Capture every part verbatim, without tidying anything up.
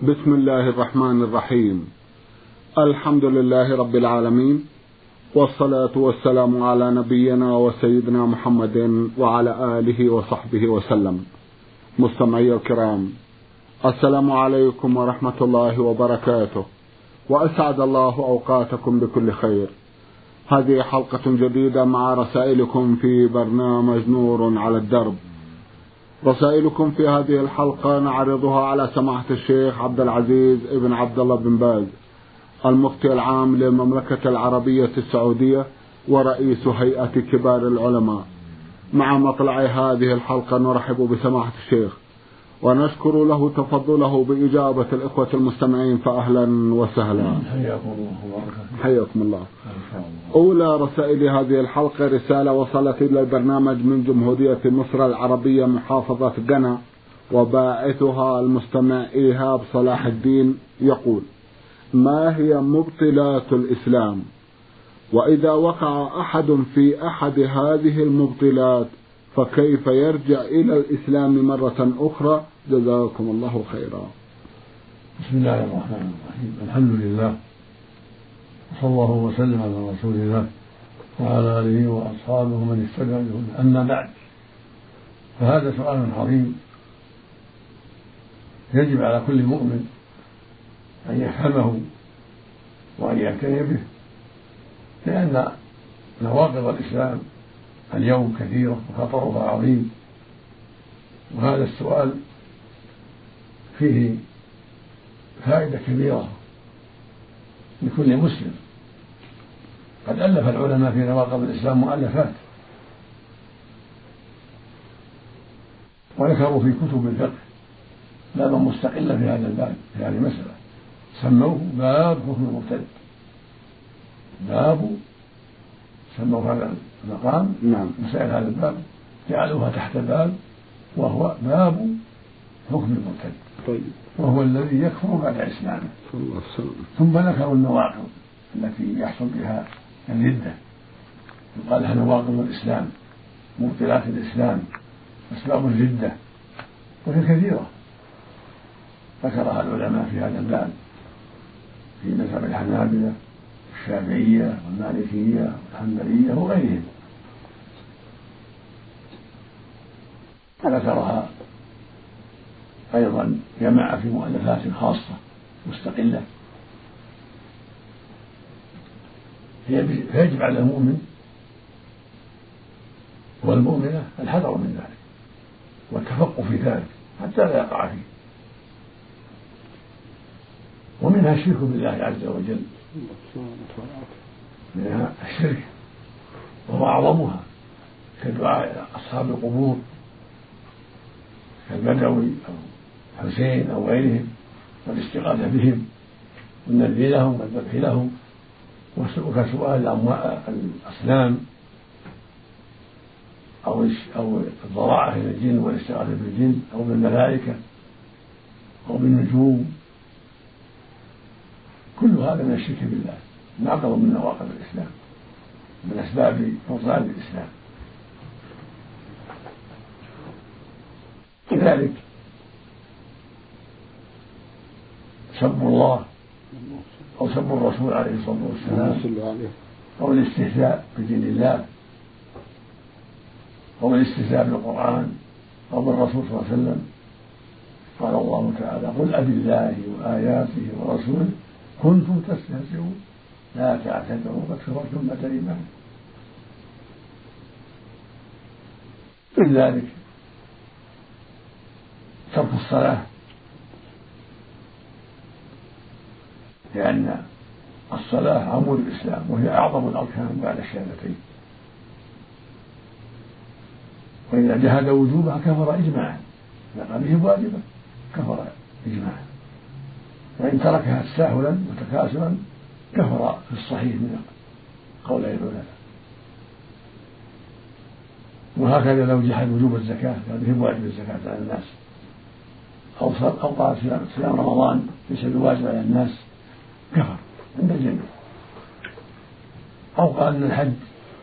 بسم الله الرحمن الرحيم. الحمد لله رب العالمين، والصلاة والسلام على نبينا وسيدنا محمد وعلى آله وصحبه وسلم. مستمعي الكرام، السلام عليكم ورحمة الله وبركاته، وأسعد الله أوقاتكم بكل خير. هذه حلقة جديدة مع رسائلكم في برنامج نور على الدرب. رسائلكم في هذه الحلقة نعرضها على سماحة الشيخ عبد العزيز ابن عبد الله بن باز، المفتي العام للمملكة العربية السعودية ورئيس هيئة كبار العلماء. مع مطلع هذه الحلقة نرحب بسماحة الشيخ ونشكر له تفضله بإجابة الإخوة المستمعين، فأهلا وسهلا. حياكم الله. حياكم الله. أولى رسائل هذه الحلقة رسالة وصلت إلى البرنامج من جمهورية مصر العربية محافظة قنا، وباعثها المستمع إيهاب صلاح الدين، يقول: ما هي مبطلات الإسلام؟ وإذا وقع أحد في أحد هذه المبطلات فكيف يرجع إلى الإسلام مرة أخرى؟ جزاكم الله خيرا. بسم الله الرحمن الرحيم. الحمد لله، وصلى الله وسلم على رسول الله وعلى آله وأصحابه من اهتدى بهداه. أما بعد، فهذا سؤال عظيم يجب على كل مؤمن أن يفهمه وأن يعتني به، لأن نواقض الإسلام اليوم كثيرة وخطرها عظيم، وهذا السؤال فيه فائدة كبيرة لكل مسلم. قد ألف العلماء في نواقض الإسلام مؤلفات، وذكروا في كتب الفقه بابا مستقلا في هذا الباب، في هذه المسألة، سموه باب حكم المرتد. باب سموا هذا المقام نعم. مسائل هذا الباب جعلوها تحت باب، وهو باب حكم المرتد. طيب. وهو الذي يكفر بعد إسلامه. الله السلام. ثم ذكروا النواقض التي يحصل بها الردة، يقال لها نواقض الإسلام، مبطلات الإسلام، أسباب الردة، وهي كثيرة ذكرها العلماء في هذا الباب في مذهب الحنابلة والشافعية والمالكية والحنبلية وغيرهم، ذكرها أيضا جماعة في مؤلفات خاصة مستقلة. فيجب على المؤمن والمؤمنة الحذر من ذلك والتفقه في ذلك حتى لا يقع فيه. ومنها الشرك بالله عز وجل، منها الشرك وهو أعظمها، كدعاء أصحاب القبور كالبدوي أو حسين أو غيرهم، والاستغاثة بهم والنذر لهم والذبح لهم، وكسؤال الأصنام أو أو الضراعة إلى الجن والاستغاثة بالجن أو بالملائكة أو بالنجوم. كل هذا من الشرك بالله، ناقض من نواقض الإسلام، من أسباب بطلان الإسلام. كذلك سب الله أو سب الرسول عليه الصلاة والسلام، أو الاستهزاء بدين الله، أو الاستهزاء بالقرآن أو بالرسول صلى الله عليه وسلم. قال الله تعالى: قل أبالله وآياته ورسوله كنتم تستهزئون لا تعتذروا قد كفرتم بعد الإيمان. من ذلك ترك الصلاة، لأن الصلاة عمود الإسلام وهي أعظم الأركان بعد الشهادتين، وإذا جحد وجوبها كفر إجماعا، إذا قال به واجبا كفر إجماعا، وإن تركها تساهلا وتكاسلا كفر في الصحيح من قول العلماء. وهكذا لو جحد وجوب الزكاة قال به واجب الزكاة على الناس، أو أو قال صيام رمضان ليس بواجب على الناس كفر عند الجميع، أو قال أن الحج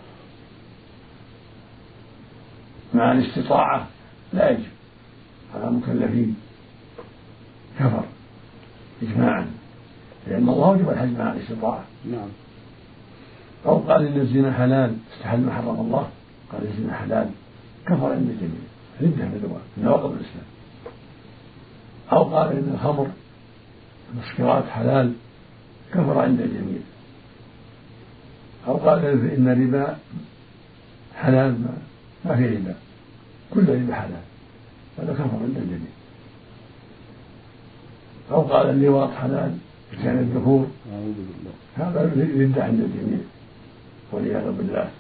مع الاستطاعة لا يجب على المكلفين كفر. إجماعا، لأن الله وجب الحج مع الاستطاعة. نعم. أو قال إن الزنا حلال استحل ما حرم الله، قال الزنا حلال، كفر عند الجميع، ردة من نواقض الإسلام. أو قال إن الخمر المسكرات حلال، كفر عند الجميع. أو قال إن الربا حلال، ما في ربا، كل ربا حلال، هذا كفر عند الجميع. أو قال اللواط حلال كان الذكور، هذا ردة عند الجميع والعياذ بالله.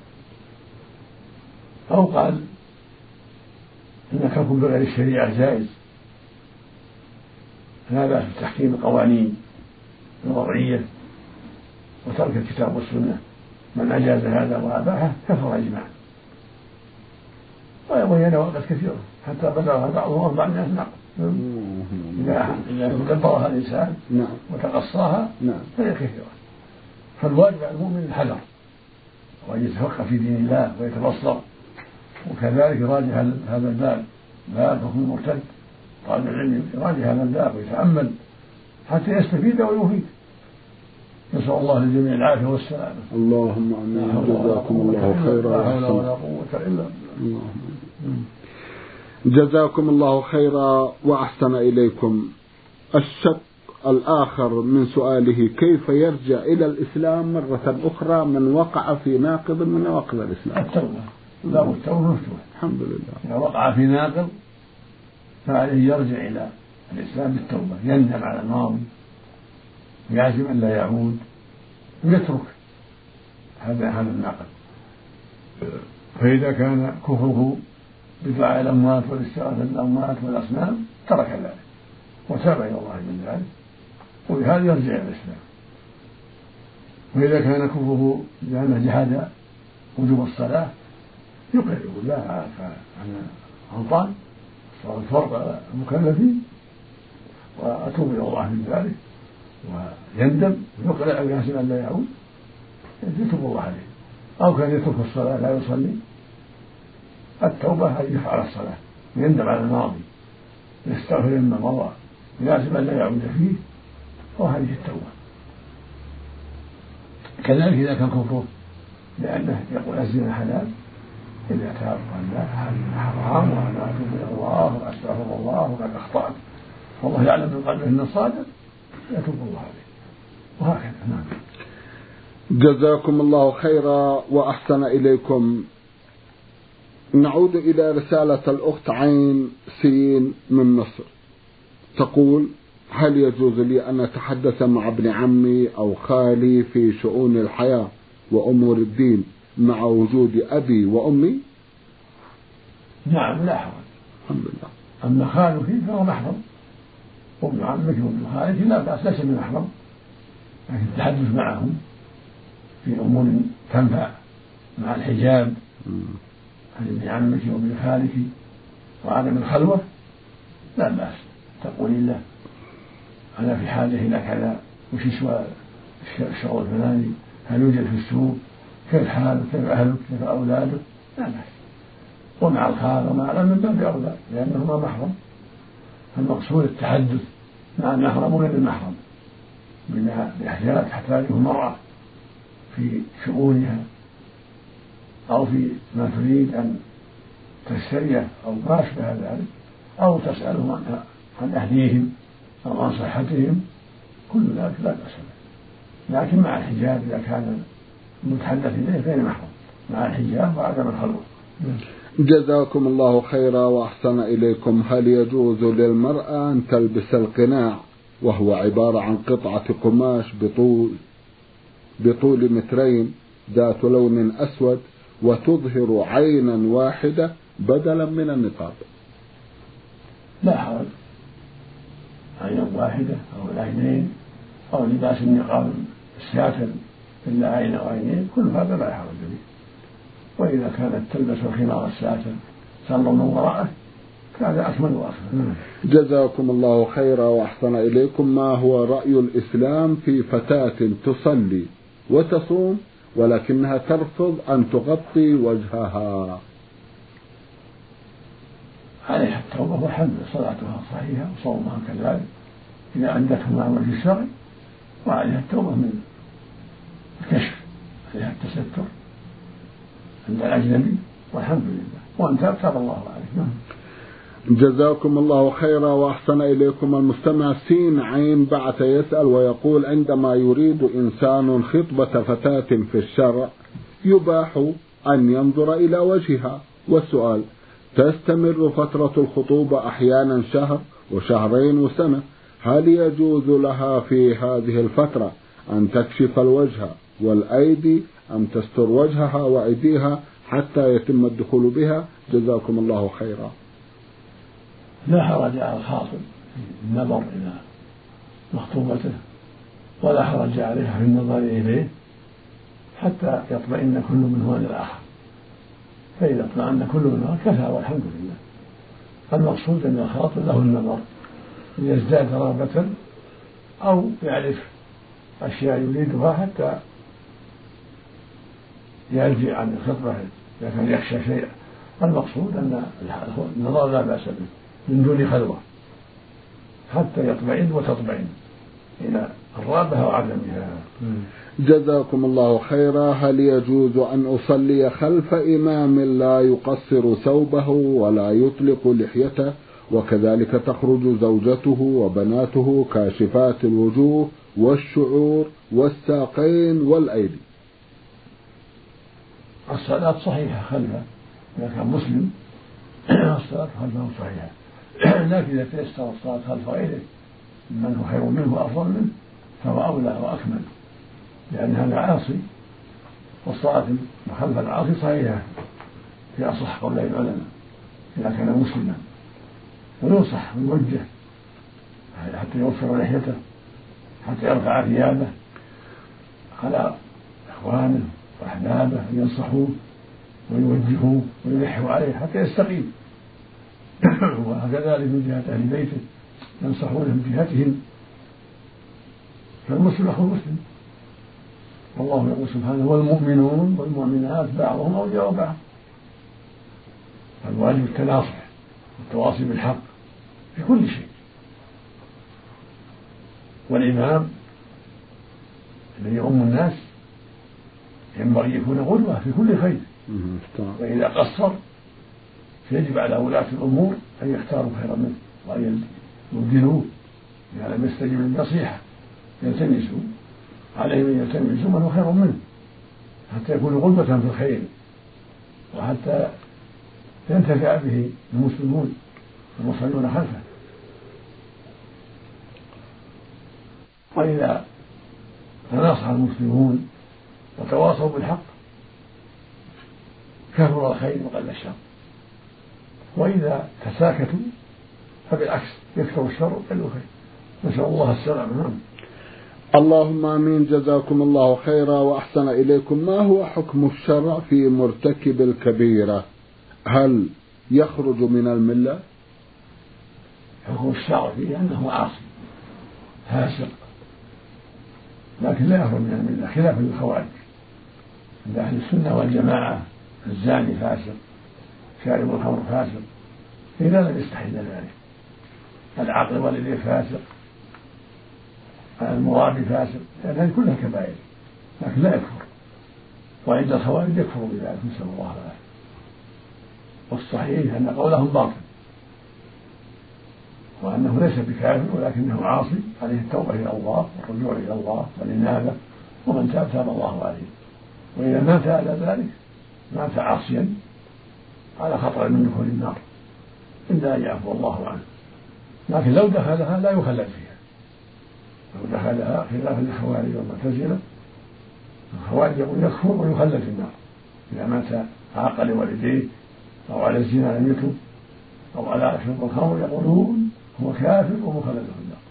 أو قال إن الحكم بغير الشريعة جائز، لا بأس بتحكيم القوانين الوضعية وترك الكتاب والسنة، من أجاز هذا وأباحه كفر إجماعا. وهي نواقض كثيرة حتى بلغها بعضهم أربع الناس نقض، إذا دبرها الإنسان وتقصاها فهي كثيرة. فالواجب على المؤمن الحذر، وأن يتفقه في دين الله ويتبصر، وكذلك يراجع هذا الباب، باب حكم المرتد، طالب العلم يراجع هذا الباب ويتأمل حتى يستفيد ويفيد. نسأل الله للجميع العافية والسلامة. اللهم آمين. جزاكم الله خيرا. لا حول ولا قوة إلا بالله. جزاكم الله خيرا وأحسن إليكم. الشق الآخر من سؤاله: كيف يرجع إلى الإسلام مرة أخرى من وقع في ناقض من نواقض الإسلام؟ التوبة، باب التوبة مفتوح الحمد لله. إذا وقع في ناقض فعليه يرجع إلى الإسلام بالتوبة، يندم على الماضي ويعزم أن لا يعود ويترك هذا هذا الناقض. فإذا كان كفره بدعاء الأموات والاستغاثة بالأموات والأصنام ترك ذلك وتاب إلى الله من ذلك، وبهذا يرجع إلى الإسلام. وإذا كان كفره لأنه جحد وجوب الصلاة يقر يقول لا أنا غلطان، صار الفرض على المكلفين وأتوب إلى الله من ذلك، ويندم ويقلع ويحسن أن لا يعود، يتوب الله عليه. أو كان يترك الصلاة لا يصلي، التوبة أن يفعل الصلاة ويندم على الماضي، يستغفر مما مضى، يحسن أن لا يعود فيه، وهذه التوبة. كذلك إذا كان كفره لأنه يقول الزنا حلال، إذا تاب قال لا هذا حرام وأنا أتوب إلى الله وأستغفر الله وقد أخطأت والله يعلم من قلبه أن الصادق، يتوب الله عليه، وهكذا. نعم. جزاكم الله خيرا وأحسن إليكم. نعود إلى رسالة الأخت عين سين من مصر، تقول: هل يجوز لي أن أتحدث مع ابن عمي أو خالي في شؤون الحياة وأمور الدين مع وجود أبي وأمي؟ نعم لا حرج. الحمد لله. أما خالك فهو محرم، وابن عمك وابن خالك لا بأس، ليس بمحرم، لكن التحدث معهم في أمور تنفع مع الحجاب عن ابن عمك وابن خالك وعدم الخلوة لا بأس. تقول له أنا في حاجة إلى كذا، وش يسوى الشغل الفلاني، هل يوجد في السوق، كيف حالك، كيف أهلك، كيف أولادك، لا بأس. ومع الخال ومع الأم من باب أولى لأنهما محرم. المقصود التحدث مع المحرم وغير المحرم بأحجار تحتاجه المرأة في شؤونها أو في ما تريد أن تشتريه أو ما أشبه ذلك، أو تسألهم عن أهليهم أو عن صحتهم، كل ذلك لا بأس به، لكن مع الحجاب إذا كان المتحدث إليه غير محرم، مع الحجاب وعدم الخلوة. جزاكم الله خيرا وأحسن إليكم. هل يجوز للمرأة أن تلبس القناع وهو عبارة عن قطعة قماش بطول بطول مترين ذات لون أسود وتظهر عينا واحدة بدلا من النقاب؟ لا حرج، عين واحدة أو العينين أو لباس النقاب الساتر إلا عين أو عينين، كل هذا لا حرج به. وإذا كانت تلبس الخمار الساتر تنظر من وراءه كان أكمل وأكمل. جزاكم الله خيرا وأحسن إليكم. ما هو رأي الإسلام في فتاة تصلي وتصوم ولكنها ترفض أن تغطي وجهها؟ عليها التوبة والحمد، صلاتها صحيحة وصومها كذلك، إذا أدته على وجه الشرع، وعليها التوبة من الكشف، عليها التستر عند الأجنبي، والحمد لله، وأن تاب تاب الله عليه. جزاكم الله خيرا وأحسن إليكم. المستمع سين عين بعث يسأل ويقول: عندما يريد إنسان خطبة فتاة في الشرع يباح أن ينظر إلى وجهها، والسؤال: تستمر فترة الخطوبة أحيانا شهر وشهرين وسنة، هل يجوز لها في هذه الفترة أن تكشف الوجه والأيدي أم تستر وجهها وأيديها حتى يتم الدخول بها؟ جزاكم الله خيرا. لا حرج على الخاطب في النظر إلى مخطوبته، ولا حرج عليها في النظر إليه حتى يطمئن كل منهما للآخر، فإذا اطمأن كل منهما كفى والحمد لله. المقصود أن الخاطب له النظر ليزداد رغبة أو يعرف أشياء يريدها حتى يرجع عن الخطبة إذا كان يخشى شيئا. المقصود أن النظر لا بأس به من دون خلوة حتى يطمئن وتطمئن إلى الرغبة وعدمها. جزاكم الله خيرا. هل يجوز أن أصلي خلف إمام لا يقصر ثوبه ولا يطلق لحيته، وكذلك تخرج زوجته وبناته كاشفات الوجوه والشعور والساقين والأيدي؟ الصلاة صحيحة خلفه إذا كان مسلم، الصلاة خلفه صحيحة، لكن إذا تيسر الصلاة خلف غيره من هو خير منه وأفضل منه فهو أولى وأكمل، لأن هذا عاصي، والصلاة خلف العاصي صحيحة في أصح قولي العلماء إذا كان مسلما، وينصح ويوجه حتى يوفر لحيته، حتى يرفع ثيابه على إخوانه وأحبابه ينصحوه ويوجهوه ويلحوا عليه حتى يستقيم. وكذلك من جهة أهل بيته ينصحونه من جهتهم، فالمسلم أخو المسلم، والله يقول سبحانه: والمؤمنون والمؤمنات بعضهم أولياء بعض. فالواجب التناصح والتواصي بالحق في كل شيء، والإمام الذي يؤم الناس ينبغي يكون قدوة في كل خير، وإذا قصر فيجب على ولاة الأمور أن يختاروا خيرا منه وأن يبدلوه إذا لم يستجب للنصيحة، يلتمسوا عليهم أن يلتمسوا من هو خير منه حتى يكونوا قدوة في الخير، وحتى ينتفع به المسلمون المصلون خلفه. وإذا تناصح المسلمون وتواصوا بالحق كثر الخير وقل الشر، وإذا تساكتوا فبالعكس يكثر الشر وقل الخير، نسأل الله السلامة. اللهم آمين. جزاكم الله خيرا وأحسن إليكم. ما هو حكم الشرع في مرتكب الكبيرة؟ هل يخرج من الملة؟ حكم الشرع فيه أنه عاصي فاسق، لكن لا يخرج من الملة خلافا للخوارج. عند أهل السنة والجماعة الزاني فاسق، شارب الخمر فاسق، إذا لم يستحل ذلك. العقل والذي فاسق، المرابي فاسق، لأن هذه كلها كبائر، لكن لا يكفر. وعند الخوارج يكفر بذلك، نسأل الله العافية. والصحيح أن قولهم باطل، وأنه ليس بكافر ولكنه عاصي، عليه التوبة إلى الله والرجوع إلى الله والإنابة، ومن تاب تاب الله عليه. وإذا مات على ذلك مات عاصيا على خطر من دخول النار إلا أن يعفو الله عنه، لكن لو دخلها لا يخلد فيها. لو دخلها خلاف الخوارج والمعتزلة، الخوارج يقول يكفر ويخلد في النار إذا مات عاق لوالديه أو على الزنا لم يتب أو على شرب الخمر، يقولون هو كافر ومخلد في النار.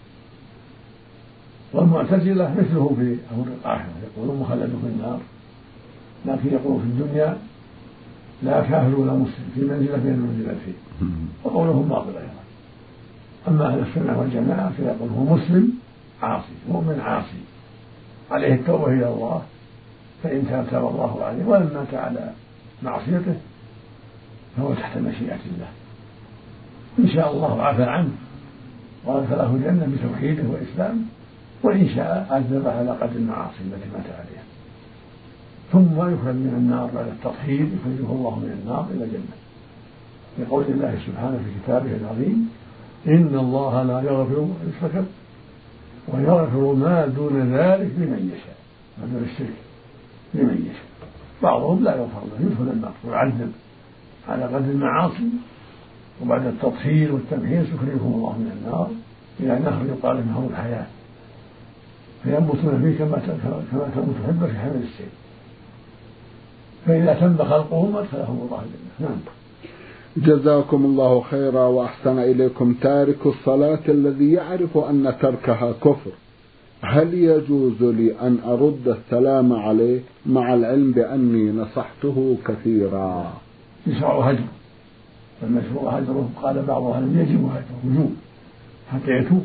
والمعتزلة مثله في أمر الآخرة، يقولون مخلد في النار، لكن يقولون في الدنيا لا كافر ولا مسلم، في منزلة بين المنزلتين، وقولهم باطل أيضا. أما أهل السنة والجماعة فيقول هو مسلم عاصي، مؤمن عاصي، عليه التوبة إلى الله، فإن تاب تاب الله عليه، وإن مات على معصيته فهو تحت مشيئة الله، إن شاء الله عفى عنه وأدخله الجنة بتوحيده وإسلامه، وإن شاء عذب على قدر المعاصي التي مات عليها، ثم يخرج من النار بعد التطهير، يخرجه الله من النار إلى الجنة، لقول الله سبحانه في كتابه العظيم: إن الله لا يغفر أن يشرك ويغفر ما دون ذلك لمن يشاء، ما دون الشرك لمن يشاء. بعضهم لا يغفر له، يدخل النار ويعذب على قدر المعاصي، وبعد التطهير والتمحيص يخرجهم الله من النار إلى نهر يقال نهر الحياة، فينبتون فيه كما كما تنبت الحبة في حمل السيل، فإذا تم خلقهم أدخلهم الله الجنة. نعم. جزاكم الله خيرا وأحسن إليكم. تارك الصلاة الذي يعرف أن تركها كفر، هل يجوز لي أن أرد السلام عليه مع العلم بأني نصحته كثيرا؟ يشرع هجر، والمشروع هجره قال بعض أهل العلم يجب هجره وجوب حتى يتوب،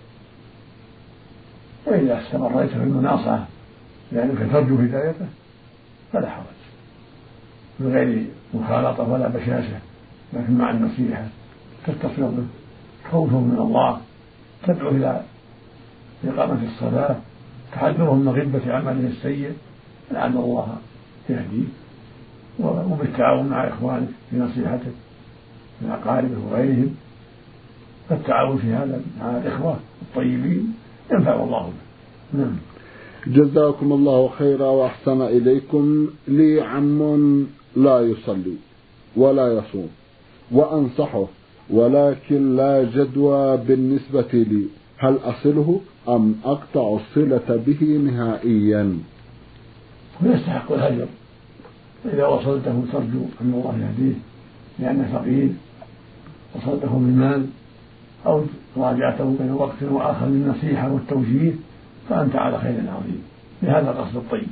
وإذا استمريت في المناصحة لأنك ترجو هدايته فلا حرج، من غير مخالطة ولا بشاشة، لكن مع النصيحة تتصل به، خوفه من الله، تدعو إلى إقامة الصلاة، تحذرهم من غبة عمله السيء لعل الله يهديه، وبالتعاون مع إخوانك في نصيحتك من أقاربه وغيرهم، فالتعاون في هذا مع الإخوة الطيبين ينفع الله به. نعم. جزاكم الله خيرا وأحسن إليكم. لي عم لا يصلي ولا يصوم وأنصحه ولكن لا جدوى بالنسبة لي، هل أصله أم أقطع الصلة به نهائيا؟ ويستحق الهجر، إذا وصلته ترجو أن الله يهديه لأنه فقير، وصلته بالمال أو راجعته بين وقت وآخر للنصيحة والتوجيه، فأنت على خير عظيم، لهذا القصد الطيب.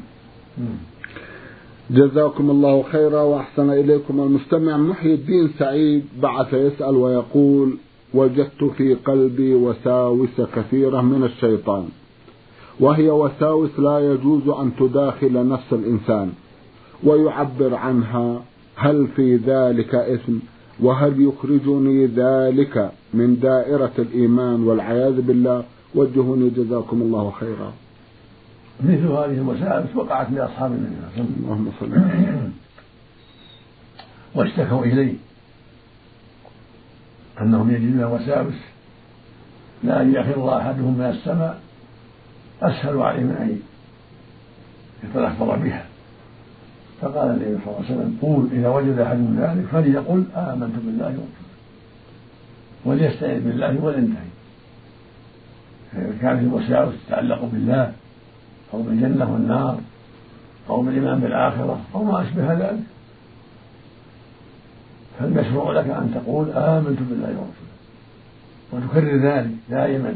جزاكم الله خيرا وأحسن إليكم. المستمع محي الدين سعيد بعث يسأل ويقول: وجدت في قلبي وساوس كثيرة من الشيطان، وهي وساوس لا يجوز أن تداخل نفس الإنسان ويعبر عنها، هل في ذلك إثم؟ وهل يخرجني ذلك من دائرة الإيمان والعياذ بالله؟ وجهوني جزاكم الله خيرا. مثل هذه الوساوس وقعت لأصحاب النبي صلى الله عليه وسلم واشتكوا إليه أنهم يجدون وساوس لا أن يخر أحدهم من السماء أسهل عليه من أن يتلفظ بها، فقال النبي صلى الله عليه وسلم: قول إذا وجد أحد من ذلك فليقل آمنت بالله ورسوله، وليستعذ بالله ولينتهي. فإذا كانت الوساوس تتعلق بالله أو بالجنة والنار أو بالإيمان بالآخرة أو ما أشبه ذلك، فالمشروع لك أن تقول آمنت بالله ورسوله، وتكرر ذلك دائما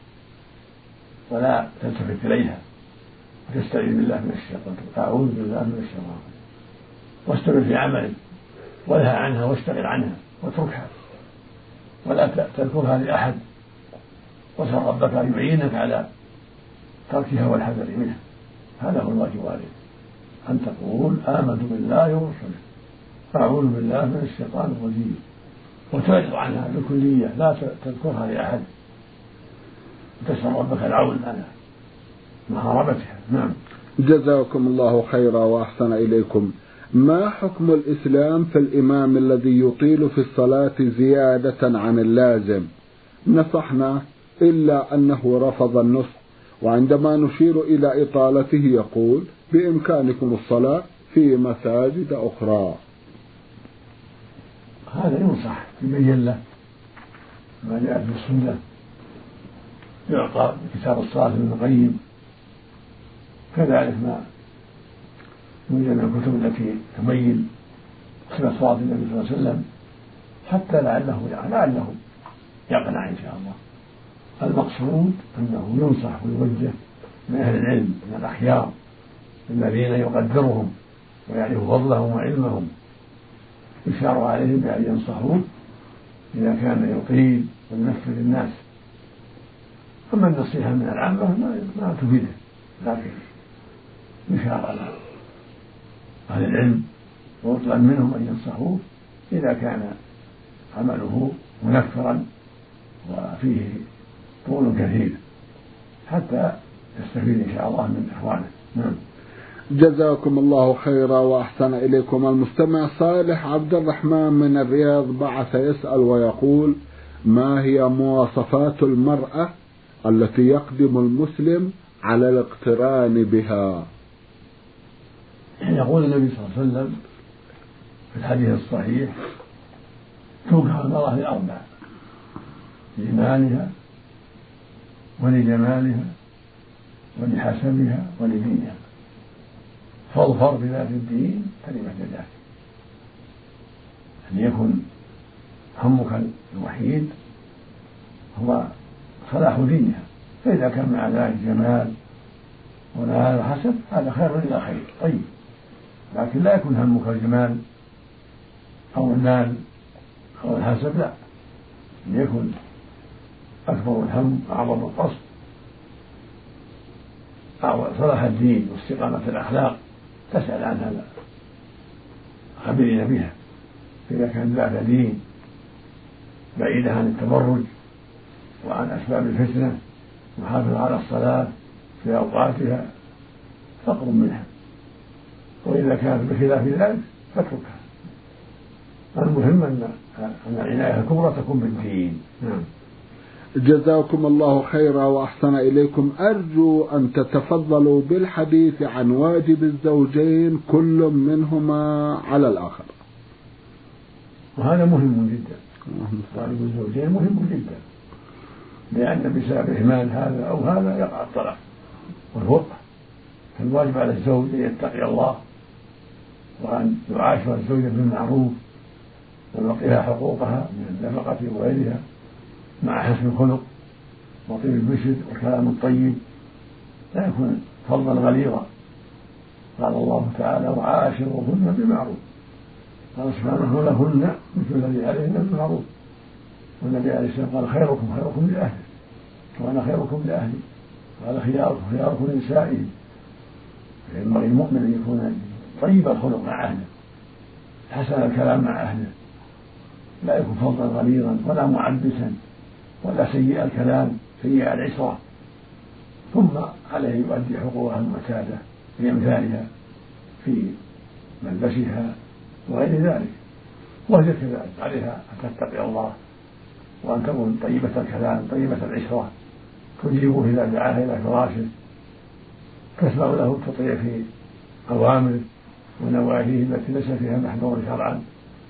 ولا تلتفت إليها، وتستعيذ بالله من الشيطان، أعوذ بالله من الشيطان، واستمر في عملك ولها عنها واشتغل عنها واتركها، ولا تذكرها لأحد، واسأل ربك أن يعينك على تركها والحذر منها. هذا هو الواجب عليك، أن تقول آمنت بالله ورسوله، أعوذ بالله من الشيطان الرجيم، وتعرض عنها بالكلية، لا تذكرها لأحد، وتسأل ربك العون على محاربتها. نعم. جزاكم الله خيرا وأحسن إليكم. ما حكم الإسلام في الإمام الذي يطيل في الصلاة زيادة عن اللازم؟ نصحنا إلا أنه رفض النصح، وعندما نشير إلى إطالته يقول: بإمكانكم الصلاة في مساجد أخرى. هذا ينصح يبين له ما جاء في السنة، يعطى كتاب الصلاة ابن القيم، كذلك ما يوجد من الكتب التي تبين صفة صلاة النبي صلى الله عليه وسلم، حتى لعله لعله يقنع إن شاء الله. المقصود أنه ينصح ويوجه من أهل العلم من الأخيار الذين يقدرهم ويعرف فضلهم وعلمهم، يشار عليهم بأن ينصحوه إذا كان يطيل وينفر الناس. أما النصيحة من العامة ما تفيده، لكن يشار على أهل العلم ويطلب منهم أن ينصحوه إذا كان عمله منفرا وفيه طول كثير حتى يستفيد إن شاء الله من إخوانه. نعم. جزاكم الله خيرا وأحسن إليكم. المستمع صالح عبد الرحمن من الرياض بعث يسأل ويقول: ما هي مواصفات المرأة التي يقدم المسلم على الاقتران بها؟ يقول النبي صلى الله عليه وسلم في الحديث الصحيح: تنكح المرأة لأربع: لمالها ولجمالها ولحسبها ولدينها، فاظفر بذات الدين كلمة ذاك. أن يكن همك الوحيد هو صلاح دينها، فإذا كان مع ذلك جمال ومال وحسب هذا خير إلى خير طيب، لكن لا يكون همك الجمال أو المال أو الحسب، لا، أن يكن أكبر الهم أعظم القصد صلاح الدين واستقامة الأخلاق، تسأل عن هذا خبرنا بها. فإذا كان ذات دين بعيدة عن التبرج وعن أسباب الفتنة محافظ على الصلاة في أوقاتها فاقرب منها، وإذا كانت بخلاف ذلك فاتركها. المهم أن العناية الكبرى تكون بالدين. نعم. جزاكم الله خيرا وأحسن إليكم. أرجو أن تتفضلوا بالحديث عن واجب الزوجين كل منهما على الآخر. وهذا مهم جدا، واجب الزوجين مهم جدا، لأن بسبب إهمال هذا أو هذا يقع الطلاق والفرقة. فالواجب على الزوج أن يتقي الله وأن يعاشر الزوجة بالمعروف ويعطيها حقوقها من النفقة وغيرها مع حسن الخلق وطيب البشر والكلام الطيب، لا يكون فظا غليظا. قال الله تعالى: وعاشروهن بالمعروف. قال سبحانه: لهن مثل الذي عليهن بالمعروف. والنبي عليه السلام قال: خيركم خيركم لأهله وأنا خيركم لأهلي. قال: خياركم خياركم لنسائهم. فينبغي المؤمن أن يكون طيب الخلق مع أهله، حسن الكلام مع أهله، لا يكون فظا غليظا ولا معبسا ولا سيء الكلام سيء العشرة. ثم عليه يؤدي حقوقها المعتادة بأمثالها في ملبسها وغير ذلك، وهي كذلك عليها أن تتقي الله وأن تكون طيبة الكلام طيبة العشرة، تجيبه إذا دعاه إلى فراشه، تسمع له التطيع في أوامره ونواهيه التي ليس فيها محذور شرعا،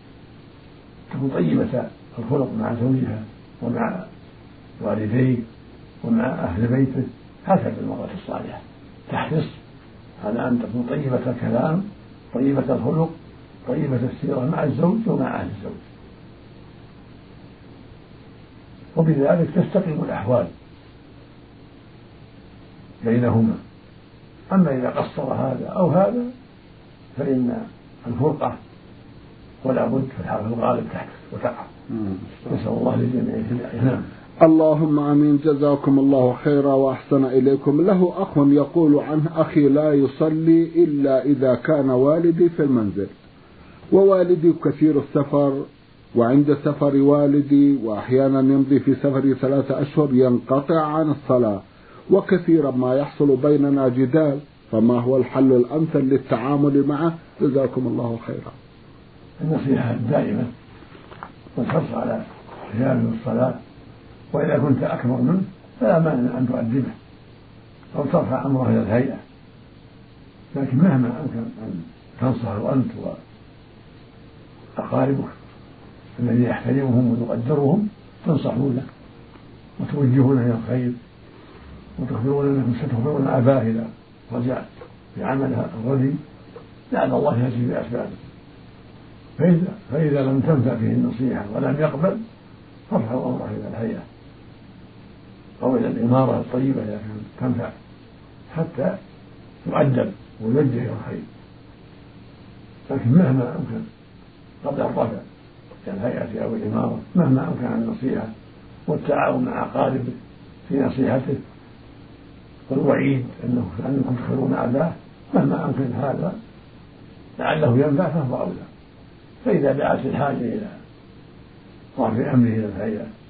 تكون طيبة الخلق مع زوجها ومع والديه ومع أهل بيته. هكذا المرأة الصالحة تحرص على أن تكون طيبة الكلام طيبة الخلق طيبة السيرة مع الزوج ومع أهل الزوج، وبذلك تستقيم الأحوال بينهما. أما إذا قصر هذا أو هذا فإن الفرقة ولا بد في الحال الغالب تحدث وتقع. نسأل الله للجميع الهداية. نعم. اللهم آمين. جزاكم الله خيرا وأحسن إليكم. له أخ يقول عنه: أخي لا يصلي إلا إذا كان والدي في المنزل، ووالدي كثير السفر، وعند سفر والدي وأحيانا يمضي في سفر ثلاثة أشهر ينقطع عن الصلاة، وكثيرا ما يحصل بيننا جدال، فما هو الحل الأمثل للتعامل معه؟ جزاكم الله خيرا. النصيحة الدائمة والحرص على قيام الصلاة، وإذا كنت أكبر منه فلا مانع أن تؤدبه أو ترفع أمره إلى الهيئة، لكن مهما أمكن أن تنصحه أنت وأقاربك الذي يحترمهم ويقدرهم، تنصحوا له وتوجهونه إلى الخير وتخبرون أنكم ستخبرون أباه إذا رجع في عملها الردي، لعل الله يهدي بأسبابه. فإذا, فإذا لم تنفع فيه النصيحة ولم يقبل فارفعوا أمره إلى الهيئة أو إلى الإمارة الطيبة إذا كانت تنفع، حتى يؤدب ويوجه إلى الخير. لكن مهما أمكن قبل الرفع إلى الهيئة أو الإمارة، مهما أمكن النصيحة والتعاون مع أقاربه في نصيحته والوعيد أنه أنكم تخبرون أباه، مهما أمكن هذا لعله ينفع فهو أولى. فإذا دعت الحاجة إلى رفع أمره إلى الهيئة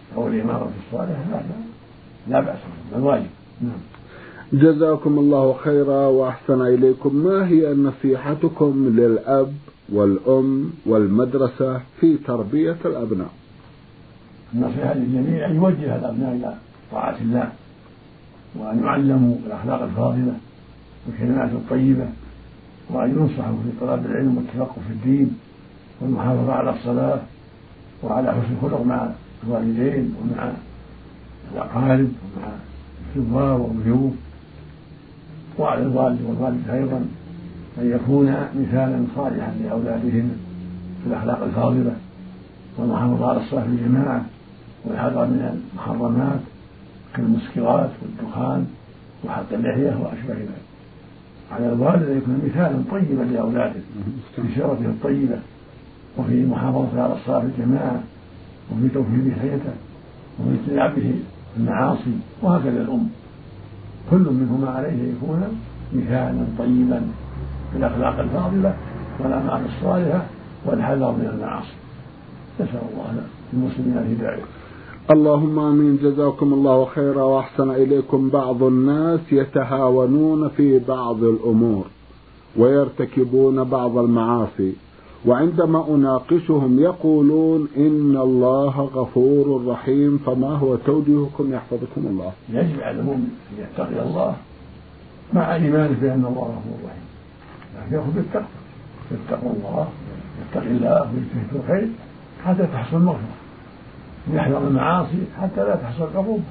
أو الإمارة الصالحة لا لا بأس بل واجب. جزاكم الله خيرا وأحسن إليكم. ما هي نصيحتكم للأب والأم والمدرسة في تربية الأبناء؟ النصيحة للجميع أن يوجه الأبناء إلى طاعة الله، وأن يعلموا الأخلاق الفاضلة والكلمات الطيبة، وأن ينصحوا في طلب العلم والتفقه في الدين والمحافظة على الصلاة وعلى حسن الخلق مع الوالدين ومع الأقارب ومع الزوار والضيوف، وعلى الوالد والوالدة أيضا أن يكون مثالا صالحا لأولادهم في الأخلاق الفاضلة والمحافظة على الصلاة في الجماعة والحذر من المحرمات كالمسكرات والدخان وحلق اللحية وأشبه ذلك. على الوالد أن يكون مثالا طيبا لأولاده في سيرته الطيبة وفي محافظته على الصلاة في الجماعة وفي توفير لحيته وفي اجتنابه المعاصي، وهكذا الأم كل منهما عليه يكون مثالا طيبا بالأخلاق الفاضلة والأعمال الصالحة والحذر من المعاصي. نسأل الله المسلمين الهداية. اللهم آمين. جزاكم الله خيرا وأحسن إليكم. بعض الناس يتهاونون في بعض الأمور ويرتكبون بعض المعاصي، وعندما أناقشهم يقولون إن الله غفور رحيم، فما هو توجيهكم يحفظكم الله؟ يجب على المؤمن أن يتقي الله مع إيمانه بأن الله غفور رحيم، لكن يأخذ بالتقوى، يتقي الله يتقي الله ويجتهد في الخير حتى تحصل المغفرة، يحذر المعاصي حتى لا تحصل العقوبة.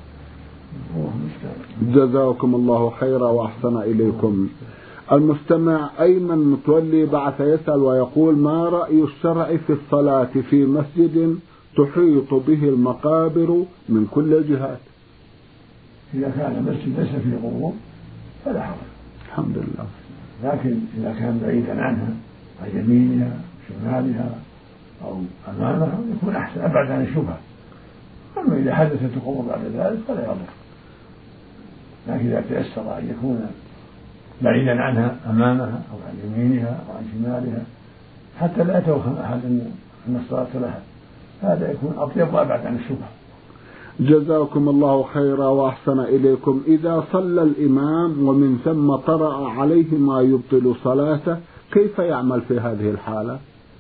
جزاكم الله خيرا وأحسن إليكم. المستمع أيمن متولي بعث يسأل ويقول: ما رأي الشرع في الصلاة في مسجد تحيط به المقابر من كل الجهات؟ إذا كان مسجد ليس فيه قبور فلا حرج الحمد لله، لكن إذا كان بعيدا عنها عن يمينها شمالها أو أمامها يكون أحسن أبعد عن الشبهة. أما إذا حدثت القبور بعد ذلك فلا يضر، لكن إذا تيسر أن يكون بعيدا عنها أمامها أو عن يمينها أو عن شمالها حتى لا يتوهم أحد أن الصلاة لها، هذا يكون أطيب وأبعد عن الشبهة. جزاكم الله خيرا وأحسن إليكم. إذا صلى الإمام ومن ثم طرأ عليه ما يبطل صلاته كيف يعمل في هذه الحالة؟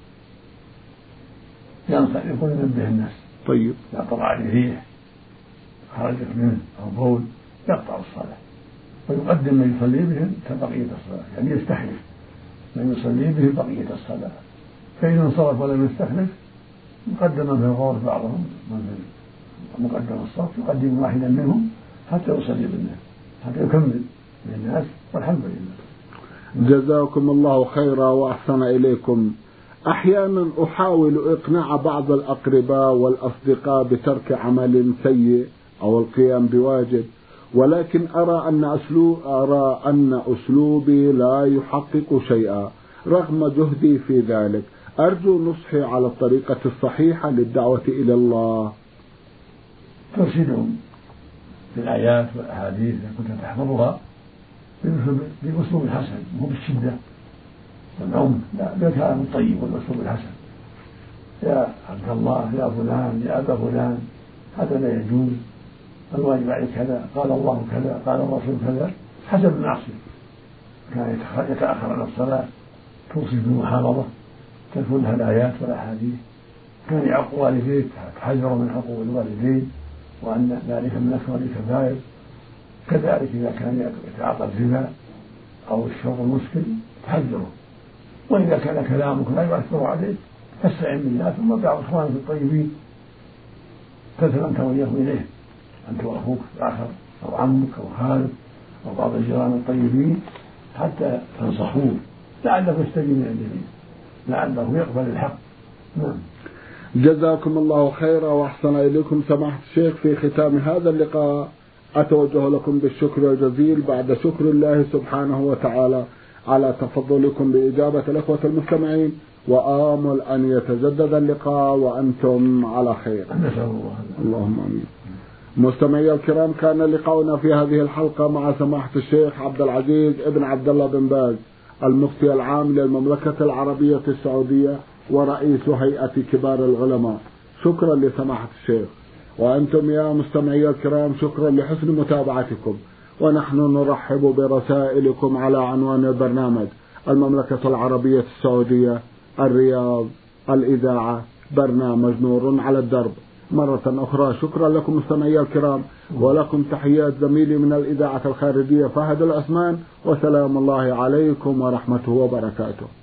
ينصح يكون ينبه الناس. طيب. إذا طرأ عليه ريح خرجت منه أو بول يقطع الصلاة ويقدم من يصلي بهم كبقية الصلاة، يعني يستحلف من يصلي بهم بقية الصلاة، فإن انصرف ولم يستخلف مقدما في الغور بعضهم من مقدم الصف يقدم واحدا منهم حتى يصلي بالناس حتى يكمل بالناس، والحمد لله. جزاكم الله خيرا وأحسن إليكم. أحيانا أحاول إقناع بعض الأقرباء والأصدقاء بترك عمل سيء أو القيام بواجب، ولكن أرى أن أسلوب أرى أن أسلوبي لا يحقق شيئا رغم جهدي في ذلك. أرجو نصحي على الطريقة الصحيحة للدعوة إلى الله. ترشدهم بالآيات والأحاديث التي كنت تحفظها بأسلوب حسن، مو بالشدة والعنف، لا، بالكلام الطيب والأسلوب الحسن. يا عبد الله يا فلان يا أبا فلان هذا لا يجوز، الواجب عليك كذا، قال الله كذا، قال الرسول كذا، حسب المعصية. كان يتأخر عن الصلاة، توصي بالمحافظة، تكون لها الآيات والأحاديث. كان يعق والديه، تحذر من حقوق الوالدين وأن ذلك من أكبر الكبائر. كذلك إذا كان يتعاطى الربا أو الشرب المسكر تحذره. وإذا كان كلامك لا يؤثر عليك فاستعن بالله ثم دع إخوانك الطيبين تذهب أنت وإياهم إليه، أنت وأخوك الآخر أو عمك أو خالك أو بعض الجيران الطيبين حتى تنصحوه لعله يستجيب من الجميع، لعله يقبل الحق. نعم. جزاكم الله خيرا وأحسن إليكم. سماحة الشيخ، في ختام هذا اللقاء أتوجه لكم بالشكر الجزيل بعد شكر الله سبحانه وتعالى على تفضلكم بإجابة الأخوة المستمعين، وآمل أن يتجدد اللقاء وأنتم على خير. اللهم آمين. مستمعي الكرام، كان لقاؤنا في هذه الحلقة مع سماحة الشيخ عبد العزيز ابن عبد الله بن باز، المفتي العام للمملكة العربية السعودية ورئيس هيئة كبار العلماء. شكرا لسماحة الشيخ. وأنتم يا مستمعي الكرام شكرا لحسن متابعتكم، ونحن نرحب برسائلكم على عنوان البرنامج: المملكة العربية السعودية، الرياض، الإذاعة، برنامج نور على الدرب. مرة أخرى شكرا لكم مستمعي الكرام، ولكم تحيات زميلي من الإذاعة الخارجية فهد العثمان، وسلام الله عليكم ورحمته وبركاته.